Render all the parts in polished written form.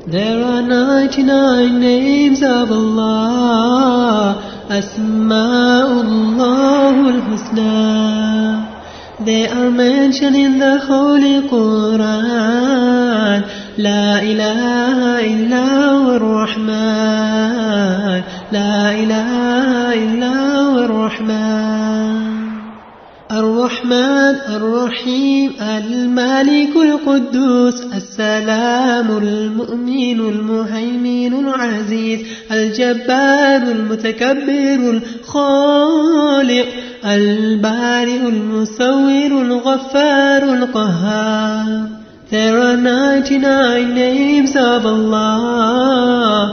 There are 99 names of Allah, Asma'ullahul Husna. They are mentioned in the Holy Quran. La ilaha illa ar-Rahman, La ilaha illa ar-Rahman. الرحمن الرحيم المالك القدوس السلام المؤمن المهيمن العزيز الجبار المتكبر الخالق البارئ المصور الغفار القهار. There are 99 names of Allah,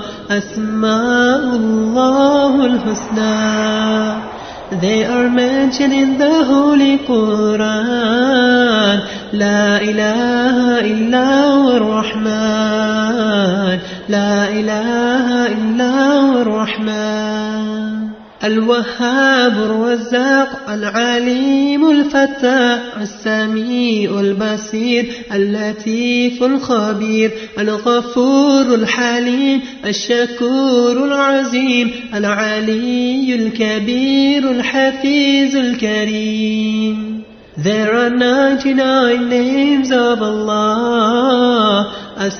Asma'ullahul Husna. They are mentioned in the Holy Quran. La ilaha illa ar-Rahman, La ilaha illa ar-Rahman. الوهاب الرزاق العليم الفتاح السميع البصير اللطيف الخبير الغفور الحليم الشكور العظيم العلي الكبير الحفيظ الكريم. There are 99 names of Allah,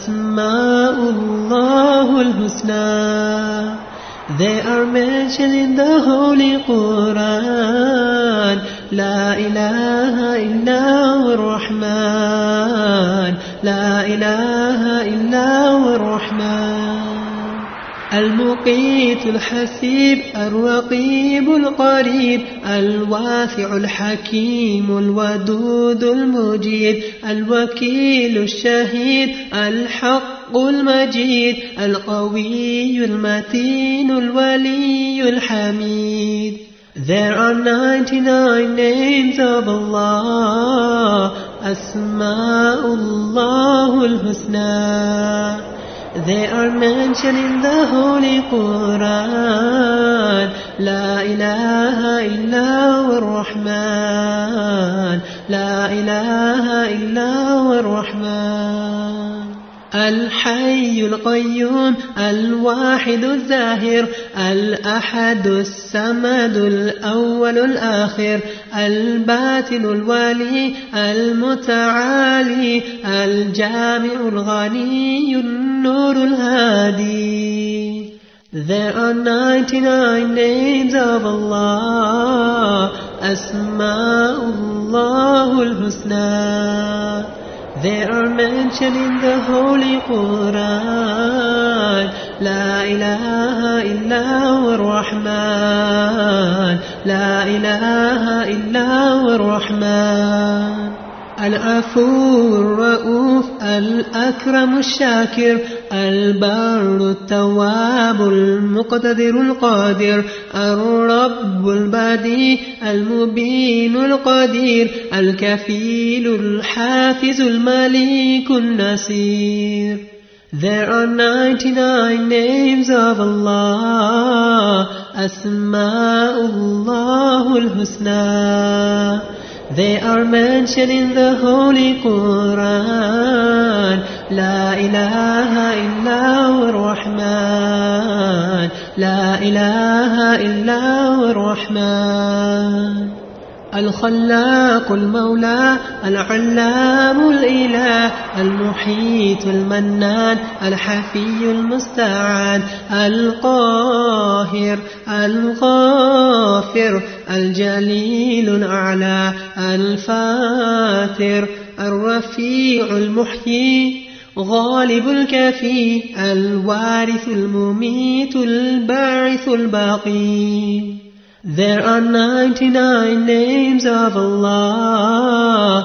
Asma'ullahul Husna. They are mentioned in the Holy Quran. La ilaha illa ar-Rahman, La ilaha illa ar-Rahman. المقيت الحسيب الرقيب القريب الواسع الحكيم الودود المجيد الوكيل الشهيد الحق المجيد القوي المتين الولي الحميد. There are 99 names of Allah, Asma'ullahul Husna. They are mentioned in the Holy Quran. La ilaha illa ar-Rahman, La ilaha illa ar-Rahman. الحي القيوم الواحد الزاهر الأحد الصمد الأول الآخر الباطن الولي المتعالي الجامع الغني النور الهادي. There are 99 names of Allah, Asma'ullahul Husna. They are mentioned in the Holy Quran. La ilaha illa ar-Rahman, La ilaha illa ar-Rahman. العفو الرؤوف الأكرم الشاكر البر التواب المقتدر القادر الرب البديع المبين القدير الكفيل الحافظ المليك النصير. There are 99 names of Allah, Asma'ullahul Husna. They are mentioned in the Holy Quran. La ilaha illa ar-Rahman, La ilaha illa ar-Rahman. الخلاق المولى العلام الإله المحيط المنان الحفي المستعان القاهر الغافر الجليل الأعلى الفاتر الرفيع المحيي غالب الكفي الوارث المميت الباعث الباقي. There are 99 names of Allah,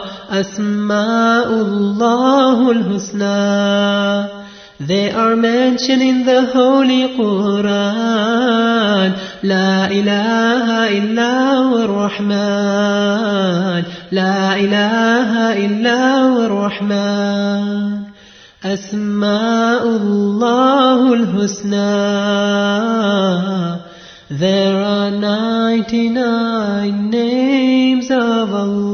Asma'ullahul Husna. They are mentioned in the Holy Quran. La ilaha illa ar-Rahman, La ilaha illa ar-Rahman. Asma'ullahul Husna. There are 99 names of Allah.